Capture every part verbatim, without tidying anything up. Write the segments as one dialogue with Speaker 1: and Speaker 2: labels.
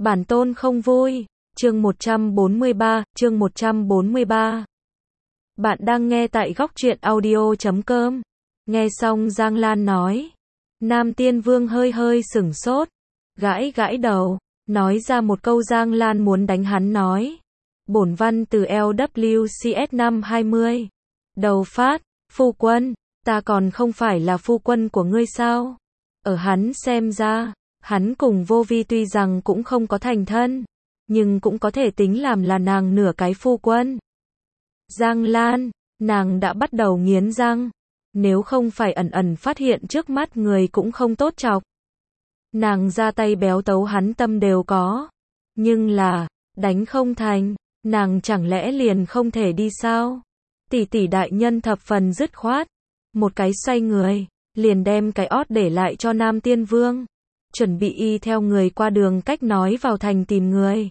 Speaker 1: Bản tôn không vui. Chương một trăm bốn mươi ba, chương một trăm bốn mươi ba. Bạn đang nghe tại góc truyện audio chấm com. Nghe xong Giang Lan nói. Nam Tiên Vương hơi hơi sửng sốt, gãi gãi đầu, nói ra một câu Giang Lan muốn đánh hắn nói. Bổn văn từ L W C S năm hai mươi. Đầu phát, phu quân, ta còn không phải là phu quân của ngươi sao? Ở hắn xem ra, hắn cùng Vô Vi tuy rằng cũng không có thành thân, nhưng cũng có thể tính làm là nàng nửa cái phu quân. Giang Lan, nàng đã bắt đầu nghiến răng, nếu không phải ẩn ẩn phát hiện trước mắt người cũng không tốt chọc. Nàng ra tay béo tấu hắn tâm đều có, nhưng là, đánh không thành, nàng chẳng lẽ liền không thể đi sao? Tỷ tỷ đại nhân thập phần dứt khoát, một cái xoay người, liền đem cái ót để lại cho Nam Tiên Vương, chuẩn bị y theo người qua đường cách nói vào thành tìm người.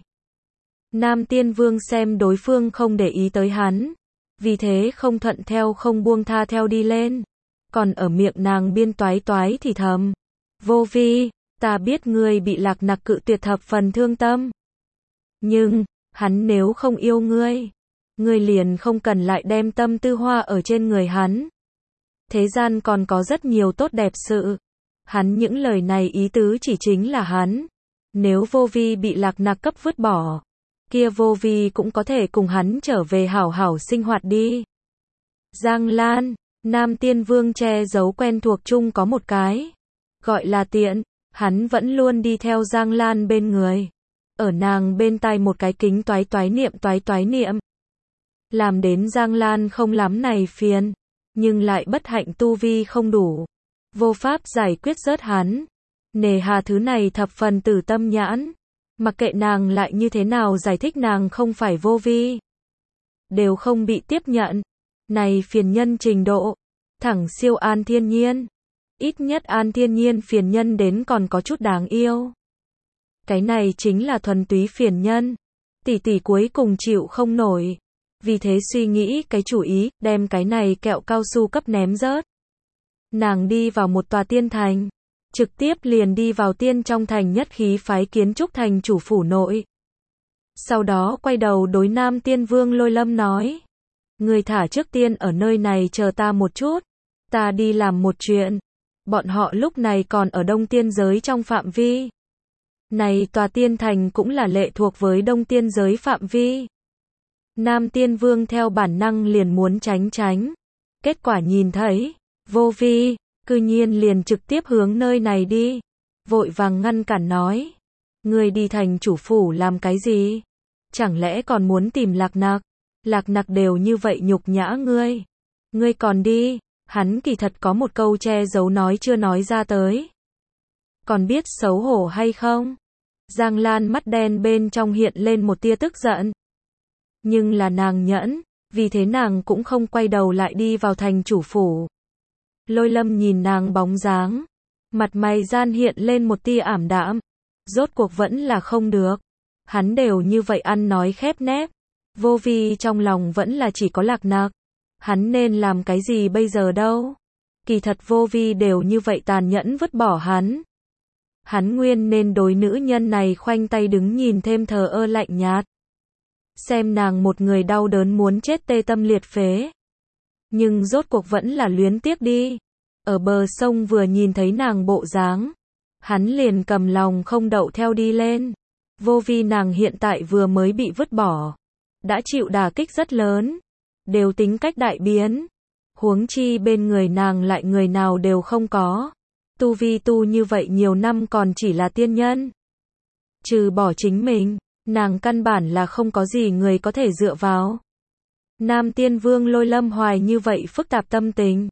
Speaker 1: Nam Tiên Vương xem đối phương không để ý tới hắn, vì thế không thuận theo không buông tha theo đi lên, còn ở miệng nàng biên toái toái thì thầm. Vô Vi, ta biết ngươi bị Lạc Nặc cự tuyệt thập phần thương tâm. Nhưng, hắn nếu không yêu ngươi, ngươi liền không cần lại đem tâm tư hoa ở trên người hắn. Thế gian còn có rất nhiều tốt đẹp sự. Hắn những lời này ý tứ chỉ chính là hắn. Nếu Vô Vi bị Lạc Nặc cấp vứt bỏ, kia Vô Vi cũng có thể cùng hắn trở về hảo hảo sinh hoạt đi. Giang Lan, Nam Tiên Vương che giấu quen thuộc chung có một cái, gọi là tiện, hắn vẫn luôn đi theo Giang Lan bên người. Ở nàng bên tai một cái kính toái toái niệm toái toái niệm. Làm đến Giang Lan không lắm này phiền, nhưng lại bất hạnh tu vi không đủ, vô pháp giải quyết rớt hắn. Nề hà thứ này thập phần tử tâm nhãn, mặc kệ nàng lại như thế nào giải thích nàng không phải Vô Vi, đều không bị tiếp nhận. Này phiền nhân trình độ, thẳng siêu An Thiên Nhiên. Ít nhất An Thiên Nhiên phiền nhân đến còn có chút đáng yêu. Cái này chính là thuần túy phiền nhân. Tỷ tỷ cuối cùng chịu không nổi, vì thế suy nghĩ cái chủ ý, đem cái này kẹo cao su cấp ném rớt. Nàng đi vào một tòa tiên thành, trực tiếp liền đi vào tiên trong thành nhất khí phái kiến trúc thành chủ phủ nội. Sau đó quay đầu đối Nam Tiên Vương Lôi Lâm nói. Người thả trước tiên ở nơi này chờ ta một chút, ta đi làm một chuyện. Bọn họ lúc này còn ở Đông Tiên giới trong phạm vi. Này tòa tiên thành cũng là lệ thuộc với Đông Tiên giới phạm vi. Nam Tiên Vương theo bản năng liền muốn tránh tránh. Kết quả nhìn thấy Vô Vi, cư nhiên liền trực tiếp hướng nơi này đi. Vội vàng ngăn cản nói. Ngươi đi thành chủ phủ làm cái gì? Chẳng lẽ còn muốn tìm Lạc Nặc? Lạc Nặc đều như vậy nhục nhã ngươi. Ngươi còn đi, hắn kỳ thật có một câu che giấu nói chưa nói ra tới. Còn biết xấu hổ hay không? Giang Lan mắt đen bên trong hiện lên một tia tức giận. Nhưng là nàng nhẫn, vì thế nàng cũng không quay đầu lại đi vào thành chủ phủ. Lôi Lâm nhìn nàng bóng dáng, mặt mày gian hiện lên một tia ảm đạm. Rốt cuộc vẫn là không được. Hắn đều như vậy ăn nói khép nép. Vô Vi trong lòng vẫn là chỉ có Lạc Nặc. Hắn nên làm cái gì bây giờ đâu? Kỳ thật Vô Vi đều như vậy tàn nhẫn vứt bỏ hắn. Hắn nguyên nên đối nữ nhân này khoanh tay đứng nhìn thêm thờ ơ lạnh nhạt. Xem nàng một người đau đớn muốn chết tê tâm liệt phế. Nhưng rốt cuộc vẫn là luyến tiếc đi. Ở bờ sông vừa nhìn thấy nàng bộ dáng, hắn liền cầm lòng không đậu theo đi lên. Vô Vi nàng hiện tại vừa mới bị vứt bỏ, đã chịu đả kích rất lớn, đều tính cách đại biến. Huống chi bên người nàng lại người nào đều không có. Tu vi tu như vậy nhiều năm còn chỉ là tiên nhân. Trừ bỏ chính mình, nàng căn bản là không có gì người có thể dựa vào. Nam Tiên Vương Lôi Lâm hoài như vậy phức tạp tâm tình.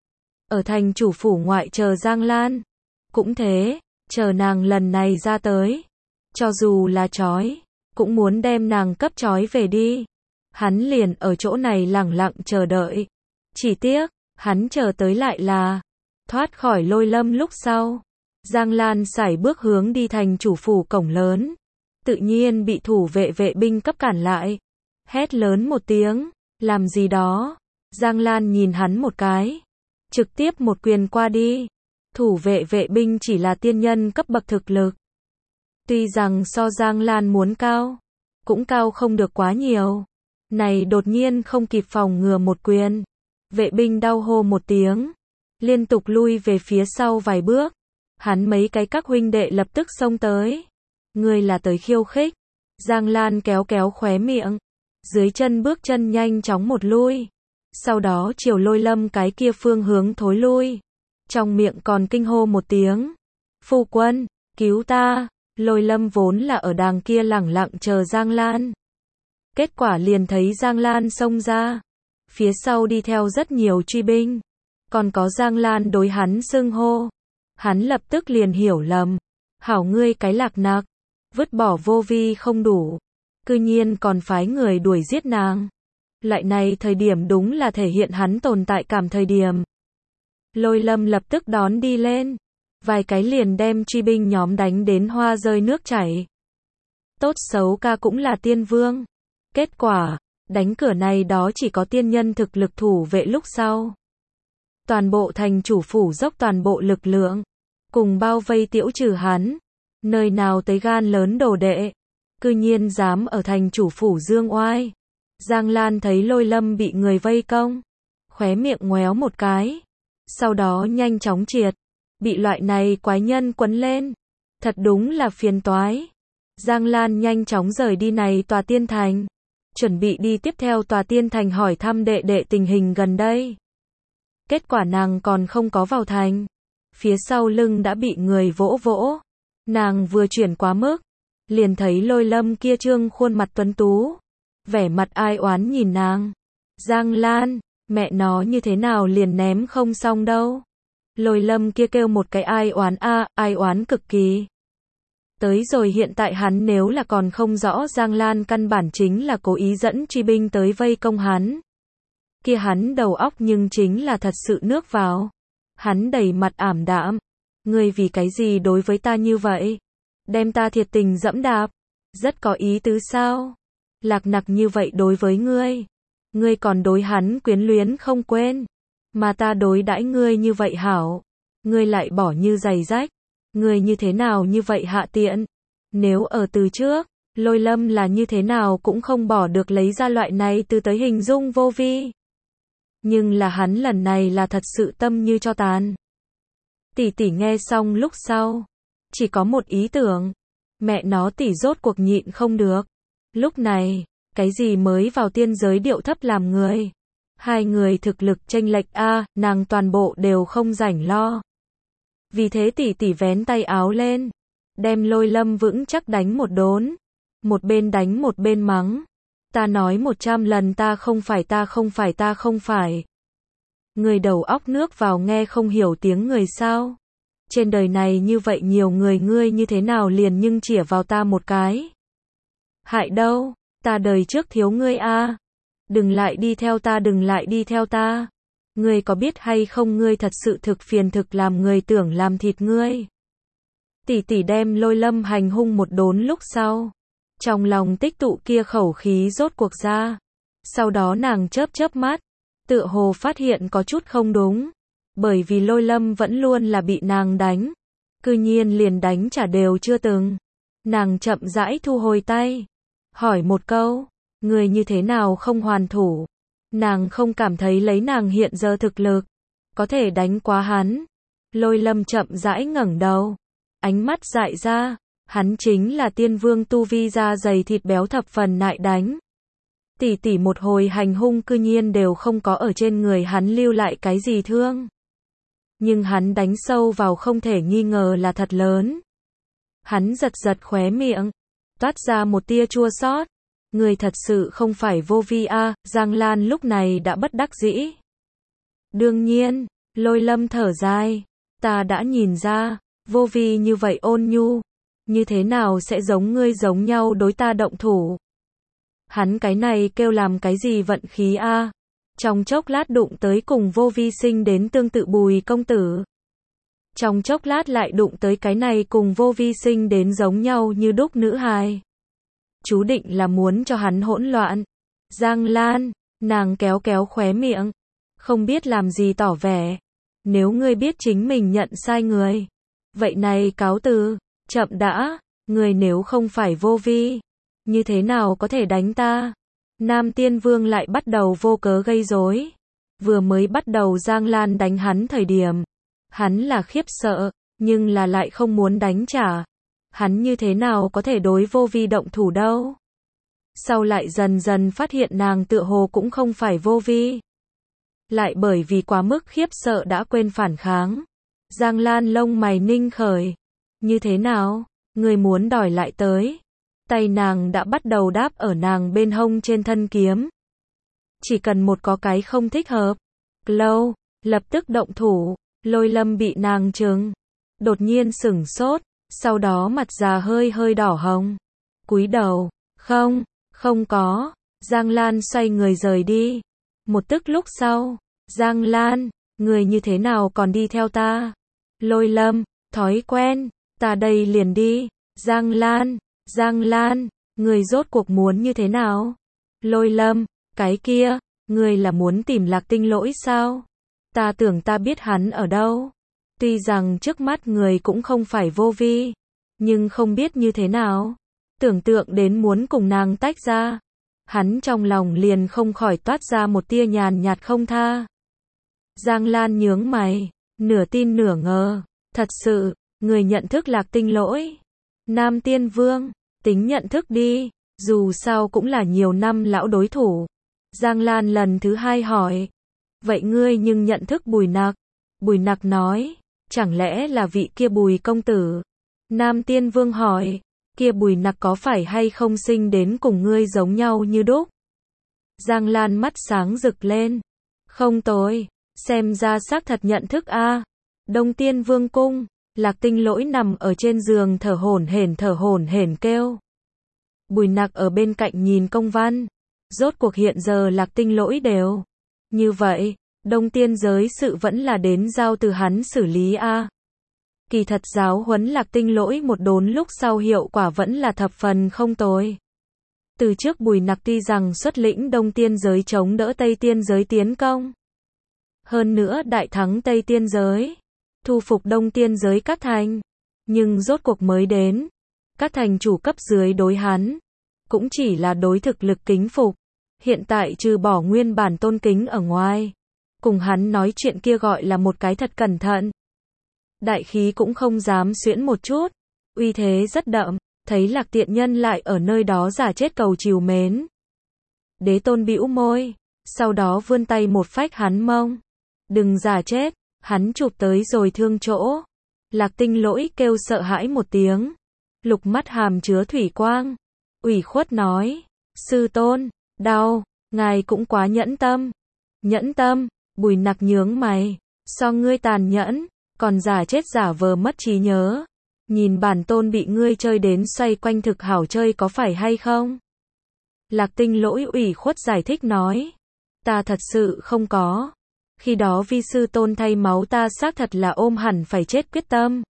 Speaker 1: Ở thành chủ phủ ngoại chờ Giang Lan. Cũng thế, chờ nàng lần này ra tới. Cho dù là trói, cũng muốn đem nàng cấp trói về đi. Hắn liền ở chỗ này lẳng lặng chờ đợi. Chỉ tiếc, hắn chờ tới lại là thoát khỏi Lôi Lâm lúc sau. Giang Lan sải bước hướng đi thành chủ phủ cổng lớn. Tự nhiên bị thủ vệ vệ binh cấp cản lại. Hét lớn một tiếng, làm gì đó. Giang Lan nhìn hắn một cái, trực tiếp một quyền qua đi. Thủ vệ vệ binh chỉ là tiên nhân cấp bậc thực lực. Tuy rằng so Giang Lan muốn cao, cũng cao không được quá nhiều. Này đột nhiên không kịp phòng ngừa một quyền. Vệ binh đau hô một tiếng, liên tục lui về phía sau vài bước. Hắn mấy cái các huynh đệ lập tức xông tới. Ngươi là tới khiêu khích. Giang Lan kéo kéo khóe miệng, dưới chân bước chân nhanh chóng một lui. Sau đó chiều Lôi Lâm cái kia phương hướng thối lui. Trong miệng còn kinh hô một tiếng. Phu quân, cứu ta. Lôi Lâm vốn là ở đàng kia lẳng lặng chờ Giang Lan. Kết quả liền thấy Giang Lan xông ra. Phía sau đi theo rất nhiều truy binh. Còn có Giang Lan đối hắn xưng hô. Hắn lập tức liền hiểu lầm. Hảo ngươi cái lạc nạc. Vứt bỏ vô vi không đủ. Cư nhiên còn phái người đuổi giết nàng. Loại này thời điểm đúng là thể hiện hắn tồn tại cảm thời điểm. Lôi Lâm lập tức đón đi lên. Vài cái liền đem truy binh nhóm đánh đến hoa rơi nước chảy. Tốt xấu ca cũng là tiên vương. Kết quả, đánh cửa này đó chỉ có tiên nhân thực lực thủ vệ lúc sau. Toàn bộ thành chủ phủ dốc toàn bộ lực lượng. Cùng bao vây tiễu trừ hắn. Nơi nào tới gan lớn đồ đệ. Cư nhiên dám ở thành chủ phủ dương oai. Giang Lan thấy Lôi Lâm bị người vây công. Khóe miệng ngoéo một cái. Sau đó nhanh chóng triệt. Bị loại này quái nhân quấn lên. Thật đúng là phiền toái. Giang Lan nhanh chóng rời đi này tòa tiên thành. Chuẩn bị đi tiếp theo tòa tiên thành hỏi thăm đệ đệ tình hình gần đây. Kết quả nàng còn không có vào thành. Phía sau lưng đã bị người vỗ vỗ. Nàng vừa chuyển quá mức. Liền thấy Lôi Lâm kia trương khuôn mặt tuấn tú. Vẻ mặt ai oán nhìn nàng. Giang Lan, mẹ nó như thế nào liền ném không xong đâu. Lôi Lâm kia kêu một cái ai oán a, ai oán cực kỳ. Tới rồi hiện tại hắn nếu là còn không rõ Giang Lan căn bản chính là cố ý dẫn truy binh tới vây công hắn. Kia hắn đầu óc nhưng chính là thật sự nước vào. Hắn đầy mặt ảm đạm. Ngươi vì cái gì đối với ta như vậy? Đem ta thiệt tình dẫm đạp. Rất có ý tứ sao? Lạc nặc như vậy đối với ngươi. Ngươi còn đối hắn quyến luyến không quên. Mà ta đối đãi ngươi như vậy hảo. Ngươi lại bỏ như giày rách. Ngươi như thế nào như vậy hạ tiện. Nếu ở từ trước, Lôi Lâm là như thế nào cũng không bỏ được lấy ra loại này từ tới hình dung vô vi. Nhưng là hắn lần này là thật sự tâm như cho tàn. Tỷ tỷ nghe xong lúc sau. Chỉ có một ý tưởng. Mẹ nó tỷ rốt cuộc nhịn không được. Lúc này, cái gì mới vào tiên giới điệu thấp làm người. Hai người thực lực chênh lệch a, nàng toàn bộ đều không rảnh lo. Vì thế tỷ tỷ vén tay áo lên. Đem Lôi Lâm vững chắc đánh một đốn. Một bên đánh một bên mắng. Ta nói một trăm lần ta không phải ta không phải ta không phải. Người đầu óc nước vào nghe không hiểu tiếng người sao. Trên đời này như vậy nhiều người ngươi như thế nào liền nhưng chĩa vào ta một cái. Hại đâu, ta đời trước thiếu ngươi a. Đừng lại đi theo ta đừng lại đi theo ta. Ngươi có biết hay không ngươi thật sự thực phiền thực làm người tưởng làm thịt ngươi. Tỷ tỷ đem Lôi Lâm hành hung một đốn lúc sau. Trong lòng tích tụ kia khẩu khí rốt cuộc ra. Sau đó nàng chớp chớp mắt. Tựa hồ phát hiện có chút không đúng. Bởi vì Lôi Lâm vẫn luôn là bị nàng đánh. Cư nhiên liền đánh trả đều chưa từng. Nàng chậm rãi thu hồi tay. Hỏi một câu. Người như thế nào không hoàn thủ. Nàng không cảm thấy lấy nàng hiện giờ thực lực. Có thể đánh quá hắn. Lôi Lâm chậm rãi ngẩng đầu. Ánh mắt dại ra. Hắn chính là tiên vương tu vi da dày thịt béo thập phần nại đánh. Tỷ tỷ một hồi hành hung cư nhiên đều không có ở trên người hắn lưu lại cái gì thương. Nhưng hắn đánh sâu vào không thể nghi ngờ là thật lớn. Hắn giật giật khóe miệng. Toát ra một tia chua xót. Người thật sự không phải vô vi a. Giang Lan lúc này đã bất đắc dĩ. Đương nhiên, Lôi Lâm thở dài. Ta đã nhìn ra, vô vi như vậy ôn nhu. Như thế nào sẽ giống ngươi giống nhau đối ta động thủ. Hắn cái này kêu làm cái gì vận khí a. Trong chốc lát đụng tới cùng vô vi sinh đến tương tự Bùi công tử. Trong chốc lát lại đụng tới cái này cùng vô vi sinh đến giống nhau như đúc nữ hài. Chú định là muốn cho hắn hỗn loạn. Giang Lan, nàng kéo kéo khóe miệng. Không biết làm gì tỏ vẻ. Nếu ngươi biết chính mình nhận sai người. Vậy này cáo từ, chậm đã. Người nếu không phải vô vi, như thế nào có thể đánh ta? Nam Tiên Vương lại bắt đầu vô cớ gây rối. Vừa mới bắt đầu Giang Lan đánh hắn thời điểm, hắn là khiếp sợ, nhưng là lại không muốn đánh trả. Hắn như thế nào có thể đối vô vi động thủ đâu? Sau lại dần dần phát hiện nàng tựa hồ cũng không phải vô vi. Lại bởi vì quá mức khiếp sợ đã quên phản kháng. Giang Lan lông mày ninh khởi. Như thế nào? Người muốn đòi lại tới. Tay nàng đã bắt đầu đáp ở nàng bên hông trên thân kiếm. Chỉ cần một có cái không thích hợp. Lâu, lập tức động thủ. Lôi Lâm bị nàng trừng. Đột nhiên sửng sốt. Sau đó mặt già hơi hơi đỏ hồng. Cúi đầu. Không, không có. Giang Lan xoay người rời đi. Một tức lúc sau. Giang Lan, người như thế nào còn đi theo ta? Lôi Lâm, thói quen. Ta đây liền đi. Giang Lan, Giang Lan, người rốt cuộc muốn như thế nào? Lôi Lâm, cái kia, người là muốn tìm Lạc Tinh Lỗi sao? Ta tưởng ta biết hắn ở đâu. Tuy rằng trước mắt người cũng không phải vô vi, nhưng không biết như thế nào. Tưởng tượng đến muốn cùng nàng tách ra. Hắn trong lòng liền không khỏi toát ra một tia nhàn nhạt không tha. Giang Lan nhướng mày, nửa tin nửa ngờ. Thật sự, người nhận thức Lạc Tinh Lỗi. Nam Tiên Vương, tính nhận thức đi, dù sao cũng là nhiều năm lão đối thủ. Giang Lan lần thứ hai hỏi. Vậy ngươi nhưng nhận thức Bùi Nặc? Bùi Nặc nói, chẳng lẽ là vị kia Bùi công tử? Nam Tiên Vương hỏi, kia Bùi Nặc có phải hay không sinh đến cùng ngươi giống nhau như đúc? Giang Lan mắt sáng rực lên. Không tồi, xem ra xác thật nhận thức a. Đông Tiên Vương cung, Lạc Tinh Lỗi nằm ở trên giường thở hổn hển thở hổn hển kêu. Bùi Nặc ở bên cạnh nhìn công văn. Rốt cuộc hiện giờ Lạc Tinh Lỗi đều. Như vậy, Đông Tiên giới sự vẫn là đến giao từ hắn xử lý a. Kỳ thật giáo huấn Lạc Tinh Lỗi một đốn lúc sau hiệu quả vẫn là thập phần không tồi. Từ trước Bùi Nặc tuy rằng xuất lĩnh Đông Tiên giới chống đỡ Tây Tiên giới tiến công. Hơn nữa đại thắng Tây Tiên giới. Thu phục Đông Tiên giới các thành. Nhưng rốt cuộc mới đến. Các thành chủ cấp dưới đối hắn. Cũng chỉ là đối thực lực kính phục. Hiện tại trừ bỏ nguyên bản tôn kính ở ngoài. Cùng hắn nói chuyện kia gọi là một cái thật cẩn thận. Đại khí cũng không dám xuyễn một chút. Uy thế rất đậm. Thấy Lạc tiện nhân lại ở nơi đó giả chết cầu trìu mến. Đế tôn bĩu môi. Sau đó vươn tay một phách hắn mông. Đừng giả chết. Hắn chụp tới rồi thương chỗ. Lạc Tinh Lỗi kêu sợ hãi một tiếng. Lục mắt hàm chứa thủy quang. Ủy khuất nói. Sư tôn, đau, ngài cũng quá nhẫn tâm. Nhẫn tâm, Bùi Nặc nhướng mày. So ngươi tàn nhẫn, còn giả chết giả vờ mất trí nhớ. Nhìn bản tôn bị ngươi chơi đến xoay quanh thực hảo chơi có phải hay không? Lạc Tinh Lỗi ủy khuất giải thích nói. Ta thật sự không có. Khi đó vi sư tôn thay máu ta xác thật là ôm hẳn phải chết quyết tâm.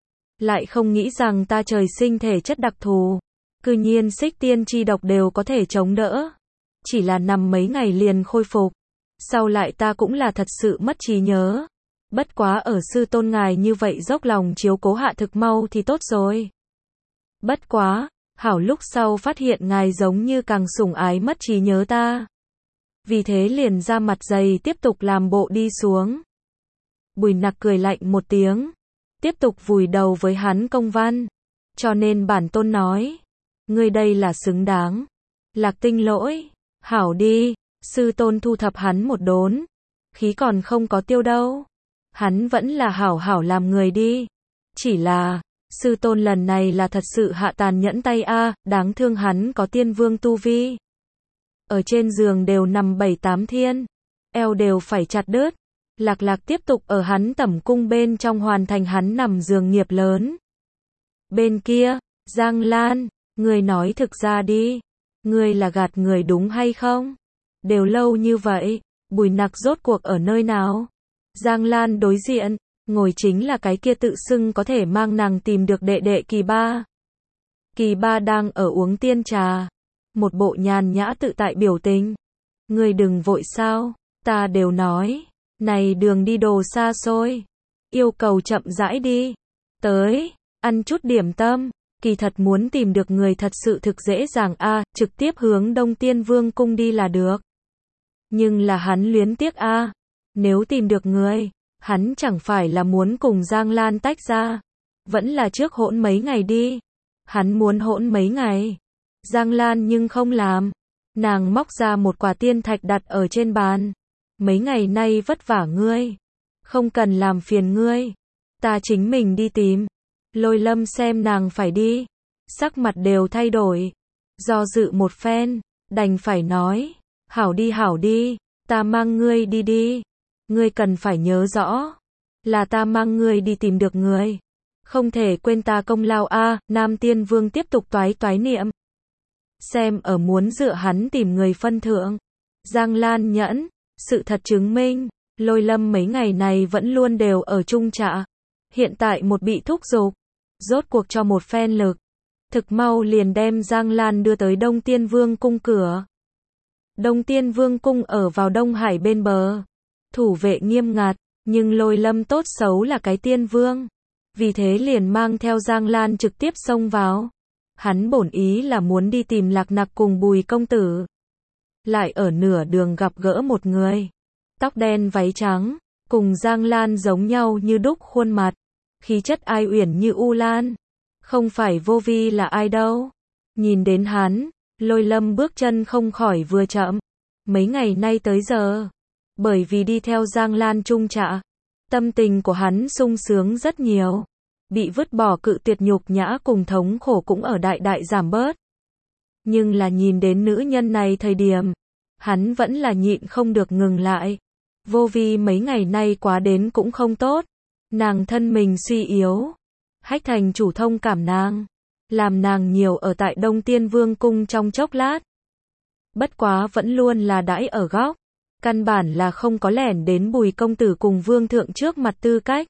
Speaker 1: Lại không nghĩ rằng ta trời sinh thể chất đặc thù. Cư nhiên xích tiên chi độc đều có thể chống đỡ. Chỉ là nằm mấy ngày liền khôi phục. Sau lại ta cũng là thật sự mất trí nhớ. Bất quá ở sư tôn ngài như vậy dốc lòng chiếu cố hạ thực mau thì tốt rồi. Bất quá, hảo lúc sau phát hiện ngài giống như càng sủng ái mất trí nhớ ta. Vì thế liền ra mặt dày tiếp tục làm bộ đi xuống. Bùi Nặc cười lạnh một tiếng. Tiếp tục vùi đầu với hắn công văn. Cho nên bản tôn nói. Ngươi đây là xứng đáng. Lạc Tinh Lỗi. Hảo đi. Sư tôn thu thập hắn một đốn. Khí còn không có tiêu đâu. Hắn vẫn là hảo hảo làm người đi. Chỉ là, sư tôn lần này là thật sự hạ tàn nhẫn tay a, đáng thương hắn có tiên vương tu vi. Ở trên giường đều nằm bảy tám thiên, eo đều phải chặt đứt. Lạc Lạc tiếp tục ở hắn tẩm cung bên trong hoàn thành hắn nằm giường nghiệp lớn. Bên kia, Giang Lan, người nói thực ra đi, người là gạt người đúng hay không? Đều lâu như vậy, Bùi Nặc rốt cuộc ở nơi nào? Giang Lan đối diện, ngồi chính là cái kia tự xưng có thể mang nàng tìm được đệ đệ Kỳ Ba. Kỳ Ba đang ở uống tiên trà, một bộ nhàn nhã tự tại biểu tình. Ngươi đừng vội sao, ta đều nói, này đường đi đồ xa xôi, yêu cầu chậm rãi đi. Tới, ăn chút điểm tâm, Kỳ thật muốn tìm được người thật sự thực dễ dàng a, trực tiếp hướng Đông Tiên Vương cung đi là được. Nhưng là hắn luyến tiếc a, nếu tìm được người, hắn chẳng phải là muốn cùng Giang Lan tách ra, vẫn là trước hỗn mấy ngày đi. Hắn muốn hỗn mấy ngày. Giang Lan nhưng không làm. Nàng móc ra một quả tiên thạch đặt ở trên bàn. Mấy ngày nay vất vả ngươi, không cần làm phiền ngươi, ta chính mình đi tìm. Lôi Lâm xem nàng phải đi, sắc mặt đều thay đổi, do dự một phen, đành phải nói, hảo đi hảo đi, ta mang ngươi đi đi. Ngươi cần phải nhớ rõ, là ta mang ngươi đi tìm được người, không thể quên ta công lao a. Nam Tiên Vương tiếp tục toái toái niệm, xem ở muốn dựa hắn tìm người phân thượng. Giang Lan nhẫn, sự thật chứng minh, Lôi Lâm mấy ngày này vẫn luôn đều ở trung trạ, hiện tại một bị thúc giục, rốt cuộc cho một phen lực, thực mau liền đem Giang Lan đưa tới Đông Tiên Vương cung cửa. Đông Tiên Vương cung ở vào Đông Hải bên bờ, thủ vệ nghiêm ngặt, nhưng Lôi Lâm tốt xấu là cái tiên vương, vì thế liền mang theo Giang Lan trực tiếp xông vào. Hắn bổn ý là muốn đi tìm Lạc Nặc cùng Bùi công tử, lại ở nửa đường gặp gỡ một người, tóc đen váy trắng, cùng Giang Lan giống nhau như đúc khuôn mặt, khí chất ai uyển như u lan, không phải Vô Vi là ai đâu. Nhìn đến hắn, Lôi Lâm bước chân không khỏi vừa chậm. Mấy ngày nay tới giờ, bởi vì đi theo Giang Lan trung trạ, tâm tình của hắn sung sướng rất nhiều, bị vứt bỏ cự tuyệt nhục nhã cùng thống khổ cũng ở đại đại giảm bớt. Nhưng là nhìn đến nữ nhân này thời điểm, hắn vẫn là nhịn không được ngừng lại. Vô Vi mấy ngày nay quá đến cũng không tốt, nàng thân mình suy yếu, Hách Thành chủ thông cảm nàng, làm nàng nhiều ở tại Đông Tiên Vương cung trong chốc lát. Bất quá vẫn luôn là đãi ở góc, căn bản là không có lẻn đến Bùi công tử cùng vương thượng trước mặt tư cách.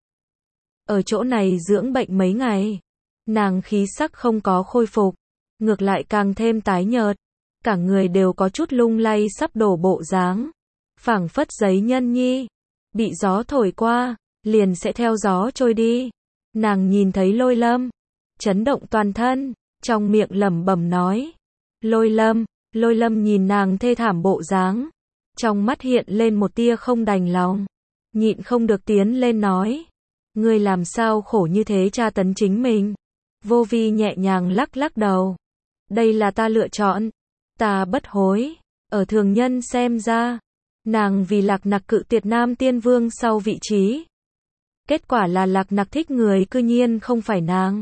Speaker 1: Ở chỗ này dưỡng bệnh mấy ngày, nàng khí sắc không có khôi phục, ngược lại càng thêm tái nhợt, cả người đều có chút lung lay sắp đổ bộ dáng, phảng phất giấy nhân nhi, bị gió thổi qua, liền sẽ theo gió trôi đi. Nàng nhìn thấy Lôi Lâm, chấn động toàn thân, trong miệng lẩm bẩm nói, Lôi Lâm. Lôi Lâm nhìn nàng thê thảm bộ dáng, trong mắt hiện lên một tia không đành lòng, nhịn không được tiến lên nói, ngươi làm sao khổ như thế tra tấn chính mình. Vô Vi nhẹ nhàng lắc lắc đầu, đây là ta lựa chọn, ta bất hối. Ở thường nhân xem ra, nàng vì Lạc Nặc cự tuyệt Nam Tiên Vương sau vị trí, kết quả là Lạc Nặc thích người cư nhiên không phải nàng.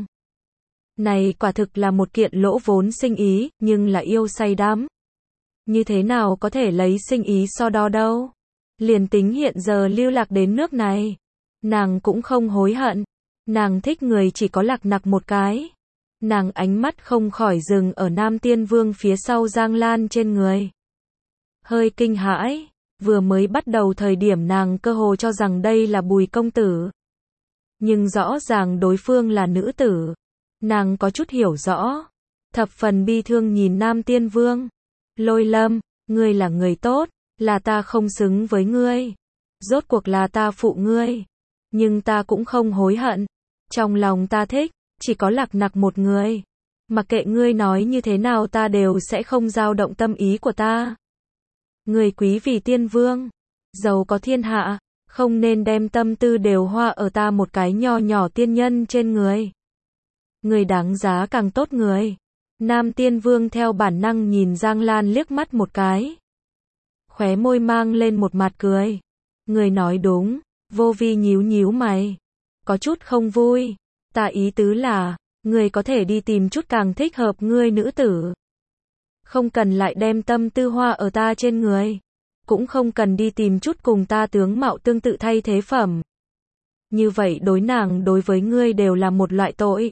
Speaker 1: Này quả thực là một kiện lỗ vốn sinh ý, nhưng là yêu say đắm. Như thế nào có thể lấy sinh ý so đo đâu. Liền tính hiện giờ lưu lạc đến nước này, nàng cũng không hối hận. Nàng thích người chỉ có Lạc Nặc một cái. Nàng ánh mắt không khỏi dừng ở Nam Tiên Vương phía sau Giang Lan trên người. Hơi kinh hãi, vừa mới bắt đầu thời điểm nàng cơ hồ cho rằng đây là Bùi công tử. Nhưng rõ ràng đối phương là nữ tử. Nàng có chút hiểu rõ, thập phần bi thương nhìn Nam Tiên Vương. Lôi Lâm, ngươi là người tốt, là ta không xứng với ngươi. Rốt cuộc là ta phụ ngươi, nhưng ta cũng không hối hận. Trong lòng ta thích, chỉ có Lạc Nặc một người. Mặc kệ ngươi nói như thế nào ta đều sẽ không dao động tâm ý của ta. Người quý vì tiên vương, giàu có thiên hạ, không nên đem tâm tư đều hoa ở ta một cái nho nhỏ tiên nhân trên người. Người đáng giá càng tốt người. Nam Tiên Vương theo bản năng nhìn Giang Lan liếc mắt một cái, khóe môi mang lên một mặt cười. Người nói đúng. Vô Vi nhíu nhíu mày, có chút không vui. Ta ý tứ là, người có thể đi tìm chút càng thích hợp ngươi nữ tử, không cần lại đem tâm tư hoa ở ta trên người, cũng không cần đi tìm chút cùng ta tướng mạo tương tự thay thế phẩm. Như vậy đối nàng đối với ngươi đều là một loại tội.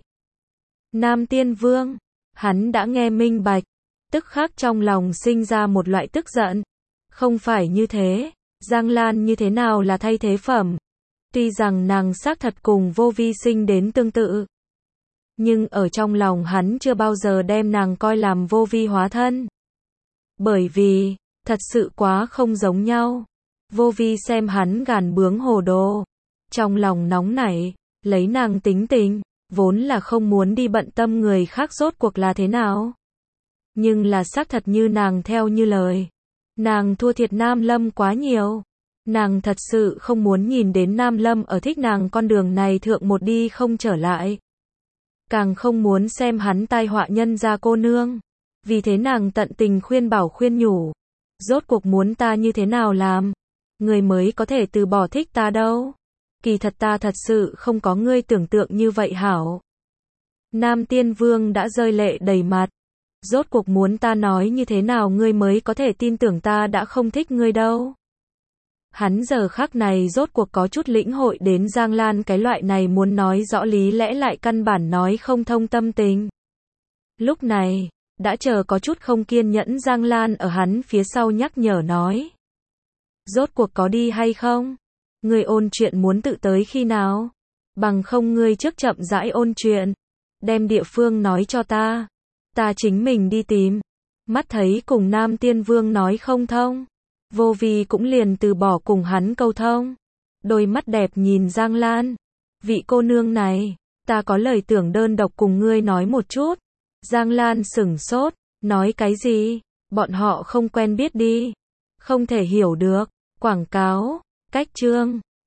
Speaker 1: Nam Tiên Vương, hắn đã nghe minh bạch, tức khắc trong lòng sinh ra một loại tức giận. Không phải như thế, Giang Lan như thế nào là thay thế phẩm? Tuy rằng nàng xác thật cùng Vô Vi sinh đến tương tự, nhưng ở trong lòng hắn chưa bao giờ đem nàng coi làm Vô Vi hóa thân. Bởi vì, thật sự quá không giống nhau. Vô Vi xem hắn gàn bướng hồ đồ, trong lòng nóng nảy, lấy nàng tính tình, vốn là không muốn đi bận tâm người khác rốt cuộc là thế nào. Nhưng là xác thật như nàng theo như lời. Nàng thua thiệt Nam Lâm quá nhiều. Nàng thật sự không muốn nhìn đến Nam Lâm ở thích nàng con đường này thượng một đi không trở lại. Càng không muốn xem hắn tai họa nhân gia cô nương. Vì thế nàng tận tình khuyên bảo khuyên nhủ. Rốt cuộc muốn ta như thế nào làm? Người mới có thể từ bỏ thích ta đâu. Kỳ thật ta thật sự không có ngươi tưởng tượng như vậy hảo. Nam Tiên Vương đã rơi lệ đầy mặt. Rốt cuộc muốn ta nói như thế nào ngươi mới có thể tin tưởng ta đã không thích ngươi đâu. Hắn giờ khắc này rốt cuộc có chút lĩnh hội đến Giang Lan cái loại này muốn nói rõ lý lẽ lại căn bản nói không thông tâm tình. Lúc này, đã chờ có chút không kiên nhẫn Giang Lan ở hắn phía sau nhắc nhở nói. Rốt cuộc có đi hay không? Ngươi ôn chuyện muốn tự tới khi nào? Bằng không ngươi trước chậm rãi ôn chuyện. Đem địa phương nói cho ta. Ta chính mình đi tìm. Mắt thấy cùng Nam Tiên Vương nói không thông. Vô Vi cũng liền từ bỏ cùng hắn câu thông. Đôi mắt đẹp nhìn Giang Lan. Vị cô nương này, ta có lời tưởng đơn độc cùng ngươi nói một chút. Giang Lan sửng sốt, nói cái gì? Bọn họ không quen biết đi. Không thể hiểu được. Quảng cáo, cách chương.